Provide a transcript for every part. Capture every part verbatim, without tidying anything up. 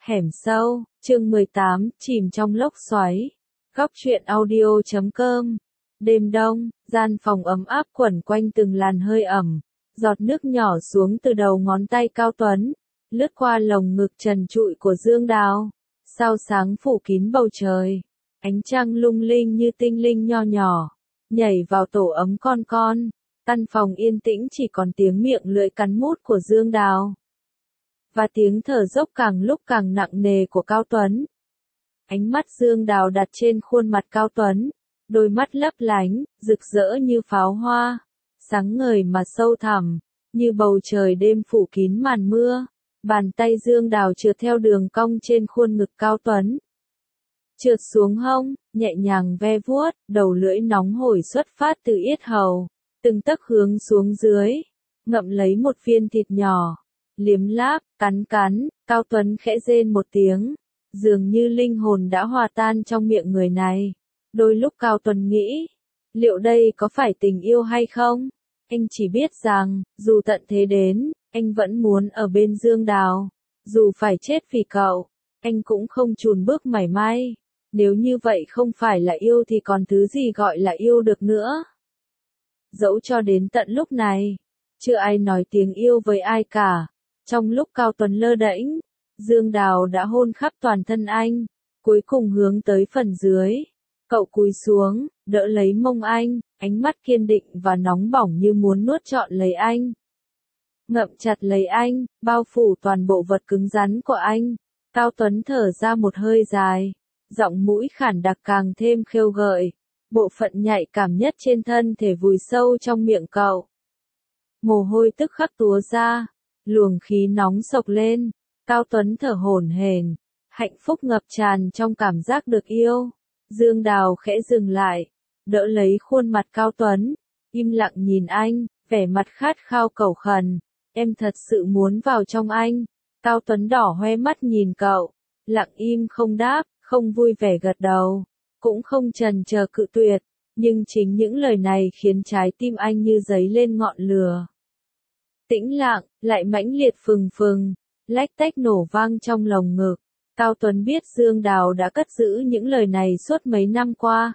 Hẻm sâu, chương mười tám, chìm trong lốc xoáy. Góc truyện audio chấm com. Đêm đông, gian phòng ấm áp quẩn quanh từng làn hơi ẩm. Giọt nước nhỏ xuống từ đầu ngón tay Cao Tuấn, lướt qua lồng ngực trần trụi của Dương Đào. Sao sáng phủ kín bầu trời, ánh trăng lung linh như tinh linh nho nhỏ, nhảy vào tổ ấm con con. Căn phòng yên tĩnh chỉ còn tiếng miệng lưỡi cắn mút của Dương Đào và tiếng thở dốc càng lúc càng nặng nề của Cao Tuấn. Ánh mắt Dương Đào đặt trên khuôn mặt Cao Tuấn, đôi mắt lấp lánh, rực rỡ như pháo hoa, sáng ngời mà sâu thẳm, như bầu trời đêm phủ kín màn mưa. Bàn tay Dương Đào trượt theo đường cong trên khuôn ngực Cao Tuấn, trượt xuống hông, nhẹ nhàng ve vuốt, đầu lưỡi nóng hổi xuất phát từ yết hầu, từng tấc hướng xuống dưới, ngậm lấy một viên thịt nhỏ, liếm láp, cắn cắn. Cao Tuấn khẽ rên một tiếng, dường như linh hồn đã hòa tan trong miệng người này. Đôi lúc Cao Tuấn nghĩ, liệu đây có phải tình yêu hay không? Anh chỉ biết rằng, dù tận thế đến, anh vẫn muốn ở bên Dương Đào. Dù phải chết vì cậu, anh cũng không chùn bước mảy may. Nếu như vậy không phải là yêu thì còn thứ gì gọi là yêu được nữa. Dẫu cho đến tận lúc này, chưa ai nói tiếng yêu với ai cả. Trong lúc Cao Tuấn lơ đễnh, Dương Đào đã hôn khắp toàn thân anh, cuối cùng hướng tới phần dưới. Cậu cúi xuống, đỡ lấy mông anh, ánh mắt kiên định và nóng bỏng như muốn nuốt trọn lấy anh. Ngậm chặt lấy anh, bao phủ toàn bộ vật cứng rắn của anh. Cao Tuấn thở ra một hơi dài, giọng mũi khản đặc càng thêm khêu gợi. Bộ phận nhạy cảm nhất trên thân thể vùi sâu trong miệng cậu. Mồ hôi tức khắc túa ra, luồng khí nóng sộc lên. Cao Tuấn thở hổn hển, hạnh phúc ngập tràn trong cảm giác được yêu. Dương Đào khẽ dừng lại, đỡ lấy khuôn mặt Cao Tuấn, im lặng nhìn anh, vẻ mặt khát khao cầu khẩn. Em thật sự muốn vào trong anh. Cao Tuấn đỏ hoe mắt nhìn cậu, lặng im không đáp, không vui vẻ gật đầu, cũng không chần chờ cự tuyệt. Nhưng chính những lời này khiến trái tim anh như dấy lên ngọn lửa. Tĩnh lặng, lại mãnh liệt phừng phừng, lách tách nổ vang trong lồng ngực. Cao Tuấn biết Dương Đào đã cất giữ những lời này suốt mấy năm qua.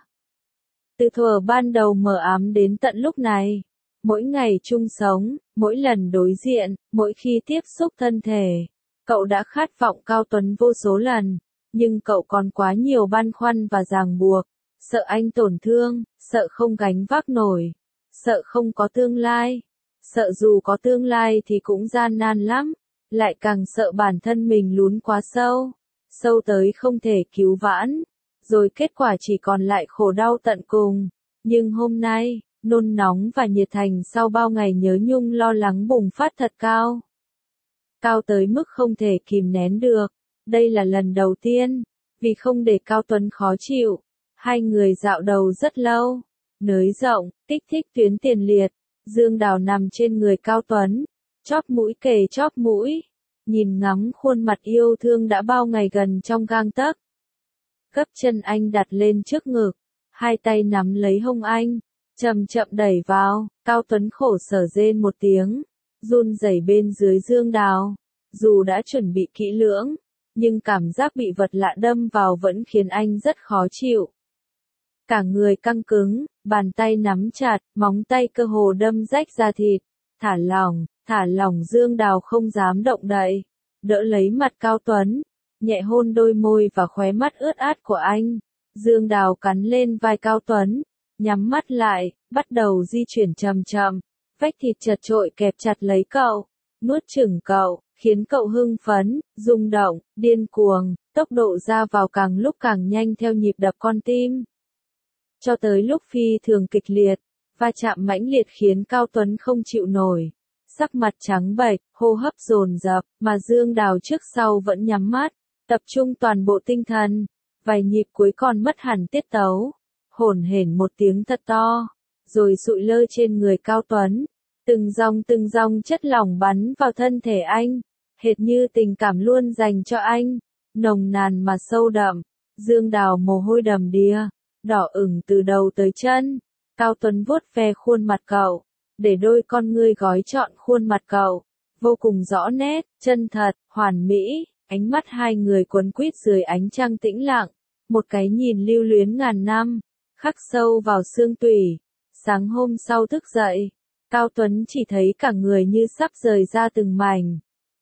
Từ thuở ban đầu mờ ám đến tận lúc này, mỗi ngày chung sống, mỗi lần đối diện, mỗi khi tiếp xúc thân thể, cậu đã khát vọng Cao Tuấn vô số lần, nhưng cậu còn quá nhiều băn khoăn và ràng buộc, sợ anh tổn thương, sợ không gánh vác nổi, sợ không có tương lai, sợ dù có tương lai thì cũng gian nan lắm, lại càng sợ bản thân mình lún quá sâu, sâu tới không thể cứu vãn, rồi kết quả chỉ còn lại khổ đau tận cùng. Nhưng hôm nay, nôn nóng và nhiệt thành sau bao ngày nhớ nhung lo lắng bùng phát thật cao. Cao tới mức không thể kìm nén được. Đây là lần đầu tiên, vì không để Cao Tuấn khó chịu, hai người dạo đầu rất lâu, nới rộng, kích thích tuyến tiền liệt. Dương Đào nằm trên người Cao Tuấn, chóp mũi kề chóp mũi, nhìn ngắm khuôn mặt yêu thương đã bao ngày gần trong gang tấc. Gấp chân anh đặt lên trước ngực, hai tay nắm lấy hông anh, chậm chậm đẩy vào. Cao Tuấn khổ sở rên một tiếng, run rẩy bên dưới Dương Đào. Dù đã chuẩn bị kỹ lưỡng, nhưng cảm giác bị vật lạ đâm vào vẫn khiến anh rất khó chịu. Cả người căng cứng, bàn tay nắm chặt, móng tay cơ hồ đâm rách da thịt. Thả lỏng, thả lỏng. Dương Đào không dám động đậy, đỡ lấy mặt Cao Tuấn, nhẹ hôn đôi môi và khóe mắt ướt át của anh. Dương Đào cắn lên vai Cao Tuấn, nhắm mắt lại, bắt đầu di chuyển chậm chậm, vách thịt chật chội kẹp chặt lấy cậu, nuốt chửng cậu, khiến cậu hưng phấn, rung động, điên cuồng, tốc độ ra vào càng lúc càng nhanh theo nhịp đập con tim. Cho tới lúc phi thường kịch liệt, va chạm mãnh liệt khiến Cao Tuấn không chịu nổi, sắc mặt trắng bệch, hô hấp dồn dập, mà Dương Đào trước sau vẫn nhắm mắt, tập trung toàn bộ tinh thần, vài nhịp cuối còn mất hẳn tiết tấu, hổn hển một tiếng thật to, rồi sụi lơ trên người Cao Tuấn. Từng dòng từng dòng chất lỏng bắn vào thân thể anh, hệt như tình cảm luôn dành cho anh, nồng nàn mà sâu đậm. Dương Đào mồ hôi đầm đìa, đỏ ửng từ đầu tới chân. Cao Tuấn vuốt ve khuôn mặt cậu, để đôi con ngươi gói trọn khuôn mặt cậu, vô cùng rõ nét, chân thật, hoàn mỹ. Ánh mắt hai người quấn quýt dưới ánh trăng tĩnh lặng, một cái nhìn lưu luyến ngàn năm, khắc sâu vào xương tủy. Sáng hôm sau thức dậy, Cao Tuấn chỉ thấy cả người như sắp rời ra từng mảnh.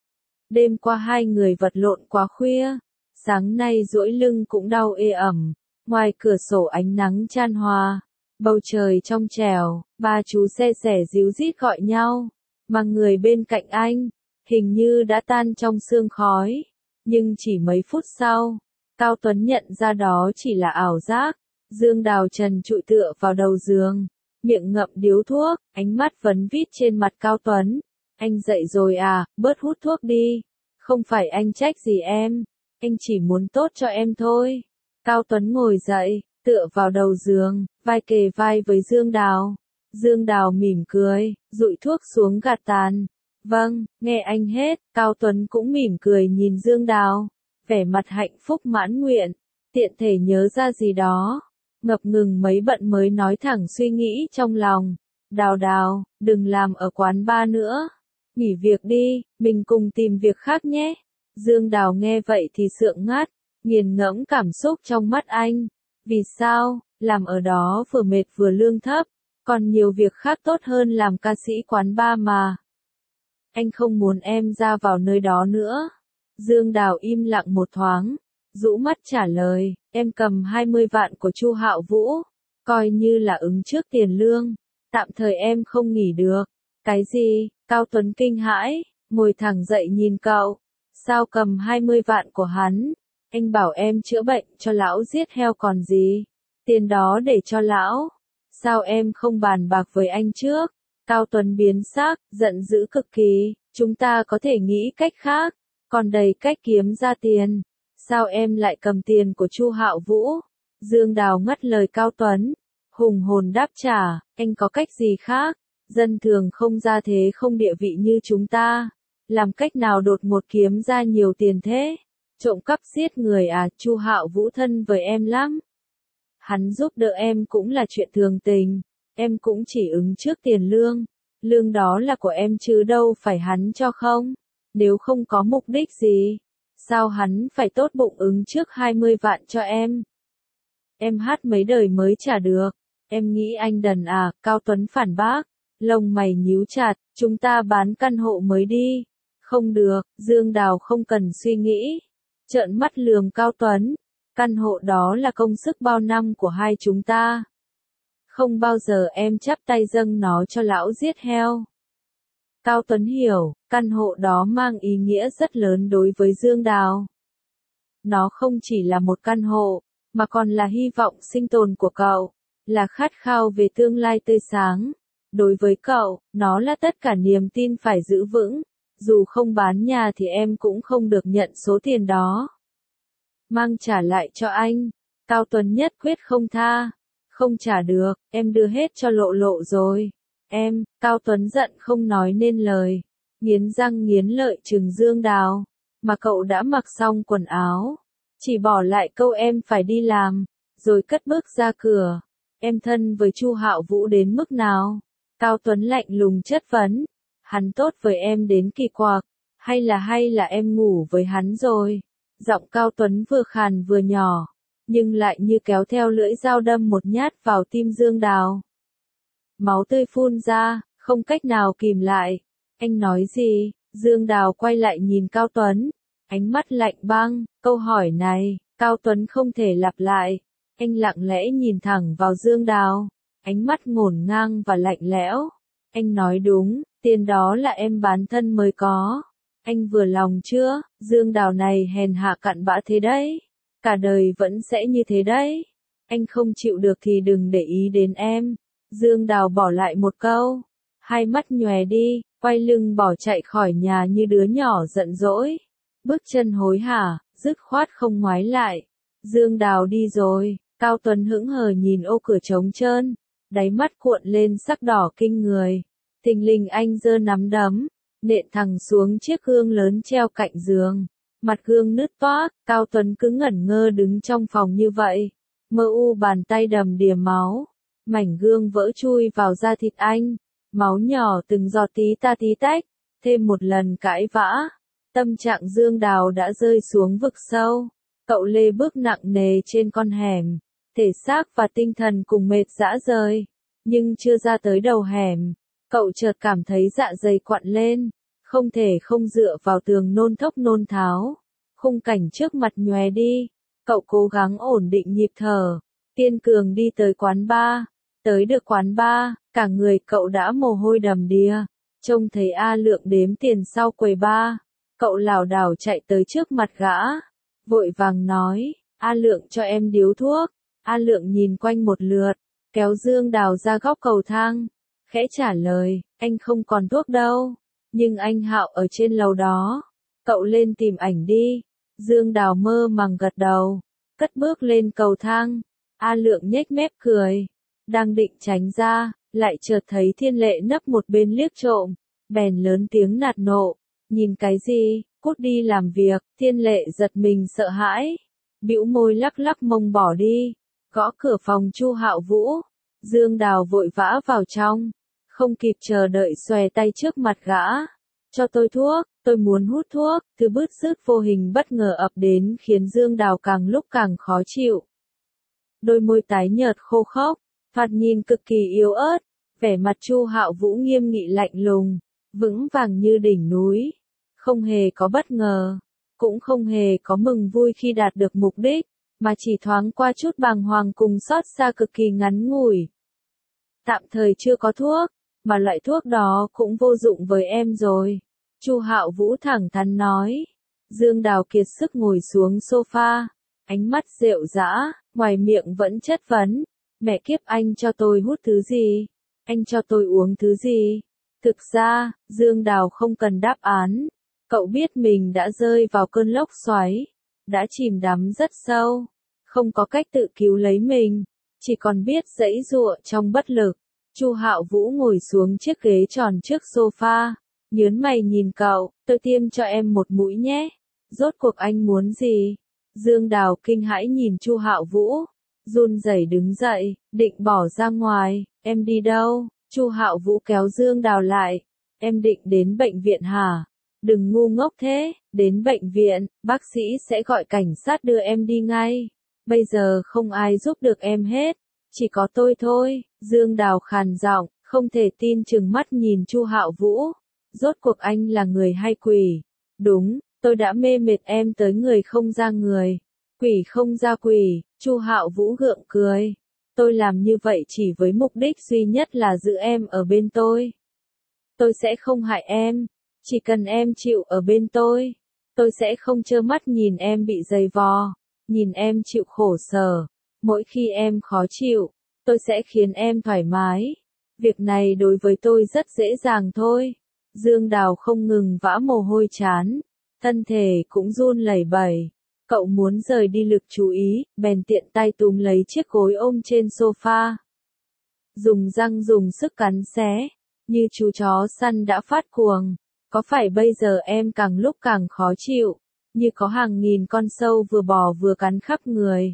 Đêm qua hai người vật lộn quá khuya, sáng nay duỗi lưng cũng đau ê ẩm, ngoài cửa sổ ánh nắng chan hòa, bầu trời trong trẻo, ba chú xe sẻ díu dít gọi nhau, mà người bên cạnh anh, hình như đã tan trong sương khói, nhưng chỉ mấy phút sau, Cao Tuấn nhận ra đó chỉ là ảo giác. Dương Đào trần trụi tựa vào đầu giường, miệng ngậm điếu thuốc, ánh mắt vấn vít trên mặt Cao Tuấn. Anh dậy rồi à, bớt hút thuốc đi. Không phải anh trách gì em, anh chỉ muốn tốt cho em thôi. Cao Tuấn ngồi dậy, tựa vào đầu giường, vai kề vai với Dương Đào. Dương Đào mỉm cười, dụi thuốc xuống gạt tàn. Vâng, nghe anh hết. Cao Tuấn cũng mỉm cười nhìn Dương Đào, vẻ mặt hạnh phúc mãn nguyện, tiện thể nhớ ra gì đó. Ngập ngừng mấy bận mới nói thẳng suy nghĩ trong lòng. Đào Đào, đừng làm ở quán bar nữa. Nghỉ việc đi, mình cùng tìm việc khác nhé. Dương Đào nghe vậy thì sượng ngắt, nghiền ngẫm cảm xúc trong mắt anh. Vì sao, làm ở đó vừa mệt vừa lương thấp, còn nhiều việc khác tốt hơn làm ca sĩ quán bar mà. Anh không muốn em ra vào nơi đó nữa. Dương Đào im lặng một thoáng, rũ mắt trả lời, em cầm hai mươi vạn của Chu Hạo Vũ, coi như là ứng trước tiền lương, tạm thời em không nghỉ được. Cái gì? Cao Tuấn kinh hãi, ngồi thẳng dậy nhìn cậu. Sao cầm hai mươi vạn của hắn? Anh bảo em chữa bệnh cho lão giết heo còn gì? Tiền đó để cho lão. Sao em không bàn bạc với anh trước? Cao Tuấn biến sắc, giận dữ cực kỳ, chúng ta có thể nghĩ cách khác, còn đầy cách kiếm ra tiền. Sao em lại cầm tiền của Chu Hạo Vũ? Dương Đào ngắt lời Cao Tuấn, hùng hồn đáp trả, anh có cách gì khác? Dân thường không gia thế không địa vị như chúng ta, làm cách nào đột ngột kiếm ra nhiều tiền thế? Trộm cắp giết người à? Chu Hạo Vũ thân với em lắm. Hắn giúp đỡ em cũng là chuyện thường tình, em cũng chỉ ứng trước tiền lương, lương đó là của em chứ đâu phải hắn cho không? Nếu không có mục đích gì, sao hắn phải tốt bụng ứng trước hai mươi vạn cho em? Em hát mấy đời mới trả được, em nghĩ anh đần à? Cao Tuấn phản bác, lông mày nhíu chặt, chúng ta bán căn hộ mới đi. Không được, Dương Đào không cần suy nghĩ, trợn mắt lườm Cao Tuấn, căn hộ đó là công sức bao năm của hai chúng ta. Không bao giờ em chắp tay dâng nó cho lão giết heo. Cao Tuấn hiểu, căn hộ đó mang ý nghĩa rất lớn đối với Dương Đào. Nó không chỉ là một căn hộ, mà còn là hy vọng sinh tồn của cậu, là khát khao về tương lai tươi sáng. Đối với cậu, nó là tất cả niềm tin phải giữ vững, dù không bán nhà thì em cũng không được nhận số tiền đó. Mang trả lại cho anh, Cao Tuấn nhất quyết không tha. Không trả được, em đưa hết cho Lộ Lộ rồi. Em, Cao Tuấn giận không nói nên lời, nghiến răng nghiến lợi trừng Dương Đào, mà cậu đã mặc xong quần áo, chỉ bỏ lại câu em phải đi làm, rồi cất bước ra cửa. Em thân với Chu Hạo Vũ đến mức nào? Cao Tuấn lạnh lùng chất vấn, hắn tốt với em đến kỳ quặc, hay là hay là em ngủ với hắn rồi? Giọng Cao Tuấn vừa khàn vừa nhỏ, nhưng lại như kéo theo lưỡi dao đâm một nhát vào tim Dương Đào. Máu tươi phun ra, không cách nào kìm lại. Anh nói gì? Dương Đào quay lại nhìn Cao Tuấn, ánh mắt lạnh băng. Câu hỏi này, Cao Tuấn không thể lặp lại. Anh lặng lẽ nhìn thẳng vào Dương Đào, ánh mắt ngổn ngang và lạnh lẽo. Anh nói đúng, tiền đó là em bán thân mới có. Anh vừa lòng chưa? Dương Đào này hèn hạ cặn bã thế đấy. Cả đời vẫn sẽ như thế đấy. Anh không chịu được thì đừng để ý đến em. Dương Đào bỏ lại một câu, hai mắt nhòe đi, quay lưng bỏ chạy khỏi nhà như đứa nhỏ giận dỗi. Bước chân hối hả, dứt khoát không ngoái lại. Dương Đào đi rồi, Cao Tuấn hững hờ nhìn ô cửa trống trơn, đáy mắt cuộn lên sắc đỏ kinh người. Thình lình anh giơ nắm đấm, nện thẳng xuống chiếc gương lớn treo cạnh giường. Mặt gương nứt toác, Cao Tuấn cứ ngẩn ngơ đứng trong phòng như vậy. Mơ u bàn tay đầm đìa máu, mảnh gương vỡ chui vào da thịt anh, máu nhỏ từng giọt tí ta tí tách, thêm một lần cãi vã. Tâm trạng Dương Đào đã rơi xuống vực sâu. Cậu lê bước nặng nề trên con hẻm, thể xác và tinh thần cùng mệt rã rời. Nhưng chưa ra tới đầu hẻm, cậu chợt cảm thấy dạ dày quặn lên, không thể không dựa vào tường nôn thốc nôn tháo. Khung cảnh trước mặt nhòe đi, cậu cố gắng ổn định nhịp thở, kiên cường đi tới quán bar. Tới được quán bar, cả người cậu đã mồ hôi đầm đìa, trông thấy A Lượng đếm tiền sau quầy bar. Cậu lảo đảo chạy tới trước mặt gã, vội vàng nói, A Lượng cho em điếu thuốc. A Lượng nhìn quanh một lượt, kéo Dương Đào ra góc cầu thang, khẽ trả lời, anh không còn thuốc đâu, nhưng anh Hạo ở trên lầu đó, cậu lên tìm ảnh đi. Dương Đào mơ màng gật đầu, cất bước lên cầu thang. A Lượng nhếch mép cười, đang định tránh ra, lại chợt thấy Thiên Lệ nấp một bên liếc trộm, bèn lớn tiếng nạt nộ, nhìn cái gì, cút đi làm việc. Thiên Lệ giật mình sợ hãi, bĩu môi lắc lắc mông bỏ đi, gõ cửa phòng Chu Hạo Vũ. Dương Đào vội vã vào trong, không kịp chờ đợi xòe tay trước mặt gã, cho tôi thuốc, tôi muốn hút thuốc. Thứ bứt rứt vô hình bất ngờ ập đến khiến Dương Đào càng lúc càng khó chịu. Đôi môi tái nhợt khô khốc, thoạt nhìn cực kỳ yếu ớt, vẻ mặt Chu Hạo Vũ nghiêm nghị lạnh lùng, vững vàng như đỉnh núi, không hề có bất ngờ, cũng không hề có mừng vui khi đạt được mục đích, mà chỉ thoáng qua chút bàng hoàng cùng xót xa cực kỳ ngắn ngủi. Tạm thời chưa có thuốc, mà loại thuốc đó cũng vô dụng với em rồi. Chu Hạo Vũ thẳng thắn nói. Dương Đào kiệt sức ngồi xuống sofa, ánh mắt rệu rã, ngoài miệng vẫn chất vấn. Mẹ kiếp, anh cho tôi hút thứ gì? Anh cho tôi uống thứ gì? Thực ra, Dương Đào không cần đáp án. Cậu biết mình đã rơi vào cơn lốc xoáy, đã chìm đắm rất sâu, không có cách tự cứu lấy mình, chỉ còn biết giãy giụa trong bất lực. Chu Hạo Vũ ngồi xuống chiếc ghế tròn trước sofa, nhớn mày nhìn cậu, tôi tiêm cho em một mũi nhé. Rốt cuộc anh muốn gì? Dương Đào kinh hãi nhìn Chu Hạo Vũ, run rẩy đứng dậy, định bỏ ra ngoài. Em đi đâu? Chu Hạo Vũ kéo Dương Đào lại. Em định đến bệnh viện hả? Đừng ngu ngốc thế, đến bệnh viện, bác sĩ sẽ gọi cảnh sát đưa em đi ngay. Bây giờ không ai giúp được em hết, chỉ có tôi thôi. Dương Đào khàn giọng, không thể tin trừng mắt nhìn Chu Hạo Vũ. Rốt cuộc anh là người hay quỷ? Đúng, tôi đã mê mệt em tới người không ra người, quỷ không ra quỷ. Chu Hạo Vũ gượng cười. Tôi làm như vậy chỉ với mục đích duy nhất là giữ em ở bên tôi. Tôi sẽ không hại em, chỉ cần em chịu ở bên tôi. Tôi sẽ không trơ mắt nhìn em bị giày vò, nhìn em chịu khổ sở. Mỗi khi em khó chịu, tôi sẽ khiến em thoải mái. Việc này đối với tôi rất dễ dàng thôi. Dương Đào không ngừng vã mồ hôi trán, thân thể cũng run lẩy bẩy. Cậu muốn rời đi lực chú ý, bèn tiện tay túm lấy chiếc gối ôm trên sofa. Dùng răng dùng sức cắn xé, như chú chó săn đã phát cuồng. Có phải bây giờ em càng lúc càng khó chịu, như có hàng nghìn con sâu vừa bò vừa cắn khắp người?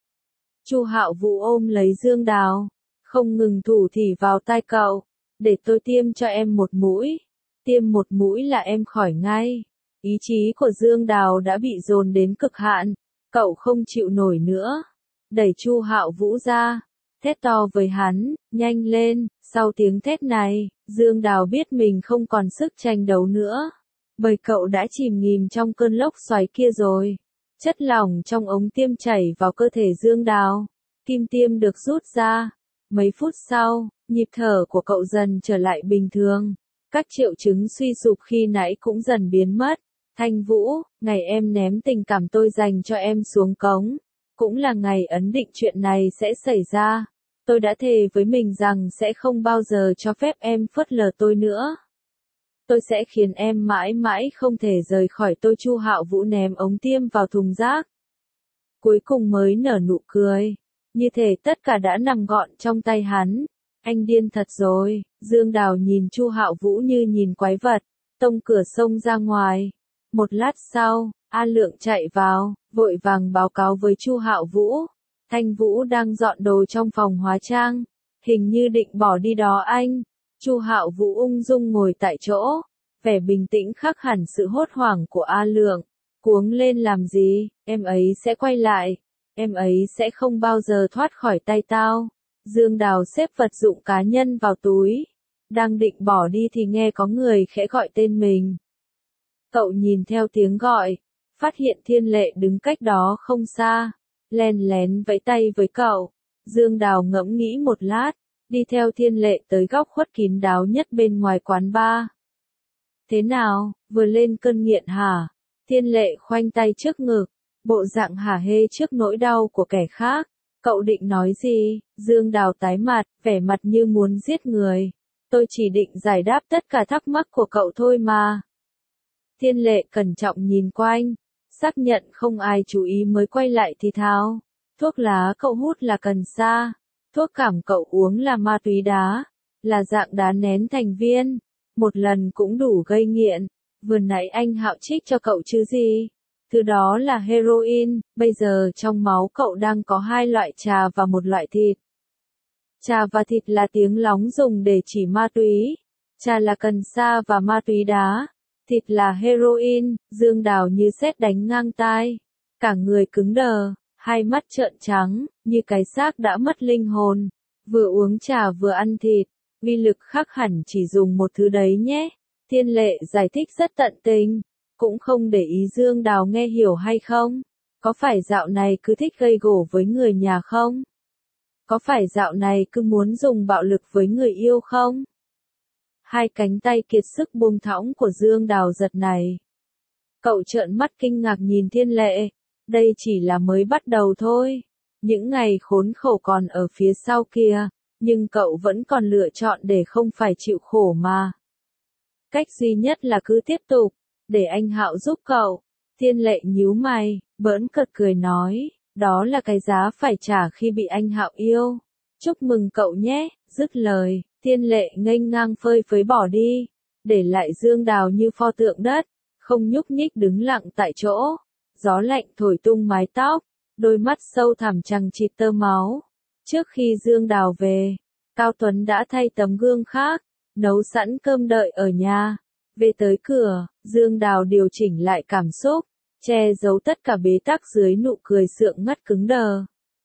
Chu Hạo Vũ ôm lấy Dương Đào, không ngừng thủ thỉ vào tai cậu. Để tôi tiêm cho em một mũi, tiêm một mũi là em khỏi ngay. Ý chí của Dương Đào đã bị dồn đến cực hạn, cậu không chịu nổi nữa. Đẩy Chu Hạo Vũ ra, thét to với hắn, nhanh lên. Sau tiếng thét này, Dương Đào biết mình không còn sức tranh đấu nữa, bởi cậu đã chìm nghỉm trong cơn lốc xoáy kia rồi. Chất lỏng trong ống tiêm chảy vào cơ thể Dương Đào, kim tiêm được rút ra. Mấy phút sau, nhịp thở của cậu dần trở lại bình thường, các triệu chứng suy sụp khi nãy cũng dần biến mất. Thanh Vũ, ngày em ném tình cảm tôi dành cho em xuống cống, cũng là ngày ấn định chuyện này sẽ xảy ra. Tôi đã thề với mình rằng sẽ không bao giờ cho phép em phớt lờ tôi nữa. Tôi sẽ khiến em mãi mãi không thể rời khỏi tôi. Chu Hạo Vũ ném ống tiêm vào thùng rác, cuối cùng mới nở nụ cười, như thể tất cả đã nằm gọn trong tay hắn. Anh điên thật rồi. Dương Đào nhìn Chu Hạo Vũ như nhìn quái vật, tông cửa xông ra ngoài. Một lát sau, A Lượng chạy vào, vội vàng báo cáo với Chu Hạo Vũ. Thanh Vũ đang dọn đồ trong phòng hóa trang, hình như định bỏ đi đó anh. Chu Hạo Vũ ung dung ngồi tại chỗ, vẻ bình tĩnh khác hẳn sự hốt hoảng của A Lượng. Cuống lên làm gì, em ấy sẽ quay lại, em ấy sẽ không bao giờ thoát khỏi tay tao. Dương Đào xếp vật dụng cá nhân vào túi, đang định bỏ đi thì nghe có người khẽ gọi tên mình. Cậu nhìn theo tiếng gọi, phát hiện Thiên Lệ đứng cách đó không xa, len lén vẫy tay với cậu. Dương Đào ngẫm nghĩ một lát, đi theo Thiên Lệ tới góc khuất kín đáo nhất bên ngoài quán bar. Thế nào, vừa lên cơn nghiện hả? Thiên Lệ khoanh tay trước ngực, bộ dạng hả hê trước nỗi đau của kẻ khác. Cậu định nói gì? Dương Đào tái mặt, vẻ mặt như muốn giết người. Tôi chỉ định giải đáp tất cả thắc mắc của cậu thôi mà. Thiên Lệ cẩn trọng nhìn quanh, xác nhận không ai chú ý mới quay lại thì thào. Thuốc lá cậu hút là cần sa, thuốc cảm cậu uống là ma túy đá, là dạng đá nén thành viên, một lần cũng đủ gây nghiện. Vừa nãy anh Hạo trích cho cậu chứ gì? Thứ đó là heroin, bây giờ trong máu cậu đang có hai loại trà và một loại thịt. Trà và thịt là tiếng lóng dùng để chỉ ma túy, trà là cần sa và ma túy đá, thịt là heroin. Dương Đào như sét đánh ngang tai, cả người cứng đờ, hai mắt trợn trắng, như cái xác đã mất linh hồn, vừa uống trà vừa ăn thịt, uy lực khác hẳn chỉ dùng một thứ đấy nhé. Thiên Lệ giải thích rất tận tình, cũng không để ý Dương Đào nghe hiểu hay không. Có phải dạo này cứ thích gây gổ với người nhà không? Có phải dạo này cứ muốn dùng bạo lực với người yêu không? Hai cánh tay kiệt sức buông thõng của Dương Đào giật này. Cậu trợn mắt kinh ngạc nhìn Thiên Lệ, đây chỉ là mới bắt đầu thôi. Những ngày khốn khổ còn ở phía sau kia, nhưng cậu vẫn còn lựa chọn để không phải chịu khổ mà. Cách duy nhất là cứ tiếp tục, để anh Hạo giúp cậu. Thiên Lệ nhíu mày, bỡn cợt cười nói, đó là cái giá phải trả khi bị anh Hạo yêu. Chúc mừng cậu nhé. Dứt lời, Thiên Lệ nghênh ngang phơi phới bỏ đi, để lại Dương Đào như pho tượng đất, không nhúc nhích đứng lặng tại chỗ. Gió lạnh thổi tung mái tóc, đôi mắt sâu thẳm chằng chịt tơ máu. Trước khi Dương Đào về, Cao Tuấn đã thay tấm gương khác, nấu sẵn cơm đợi ở nhà. Về tới cửa, Dương Đào điều chỉnh lại cảm xúc, che giấu tất cả bế tắc dưới nụ cười sượng ngất cứng đờ.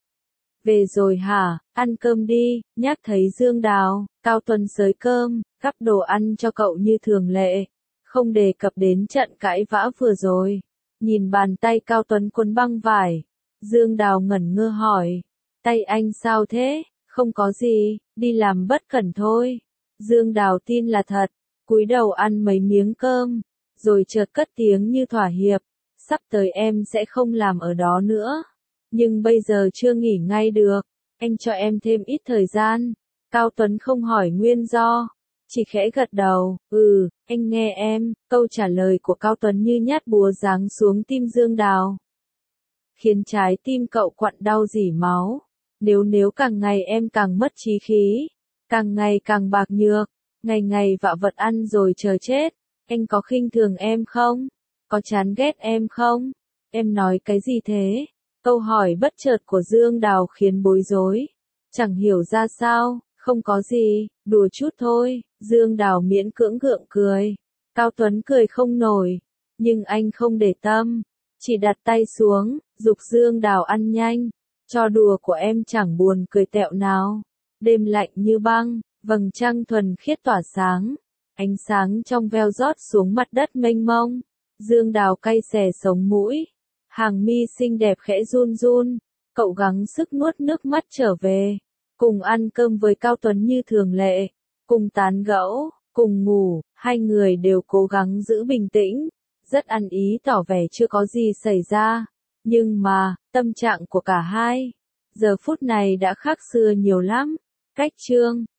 Về rồi hả, ăn cơm đi. Nhắc thấy Dương Đào, Cao Tuấn xới cơm, gắp đồ ăn cho cậu như thường lệ, không đề cập đến trận cãi vã vừa rồi. Nhìn bàn tay Cao Tuấn cuốn băng vải, Dương Đào ngẩn ngơ hỏi, tay anh sao thế? Không có gì, đi làm bất cẩn thôi. Dương Đào tin là thật, cúi đầu ăn mấy miếng cơm, rồi chợt cất tiếng như thỏa hiệp, sắp tới em sẽ không làm ở đó nữa. Nhưng bây giờ chưa nghỉ ngay được, anh cho em thêm ít thời gian. Cao Tuấn không hỏi nguyên do, chỉ khẽ gật đầu, ừ, anh nghe em. Câu trả lời của Cao Tuấn như nhát búa giáng xuống tim Dương Đào, khiến trái tim cậu quặn đau rỉ máu. Nếu nếu càng ngày em càng mất trí khí, càng ngày càng bạc nhược, ngày ngày vạ vật ăn rồi chờ chết, anh có khinh thường em không? Có chán ghét em không? Em nói cái gì thế? Câu hỏi bất chợt của Dương Đào khiến bối rối, chẳng hiểu ra sao. Không có gì, đùa chút thôi. Dương Đào miễn cưỡng gượng cười. Cao Tuấn cười không nổi, nhưng anh không để tâm, chỉ đặt tay xuống, giục Dương Đào ăn nhanh. Trò đùa của em chẳng buồn cười tẹo nào. Đêm lạnh như băng, vầng trăng thuần khiết tỏa sáng, ánh sáng trong veo rót xuống mặt đất mênh mông. Dương Đào cay xè sống mũi, hàng mi xinh đẹp khẽ run run. Cậu gắng sức nuốt nước mắt trở về, cùng ăn cơm với Cao Tuấn như thường lệ, cùng tán gẫu, cùng ngủ. Hai người đều cố gắng giữ bình tĩnh, rất ăn ý tỏ vẻ chưa có gì xảy ra. Nhưng mà, tâm trạng của cả hai giờ phút này đã khác xưa nhiều lắm. Cách chương